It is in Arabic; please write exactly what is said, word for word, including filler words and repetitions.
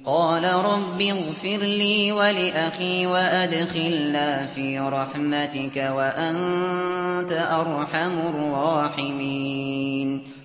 قال رب اغفر لي ولأخي وأدخلنا في رحمتك وأنت أرحم الراحمين.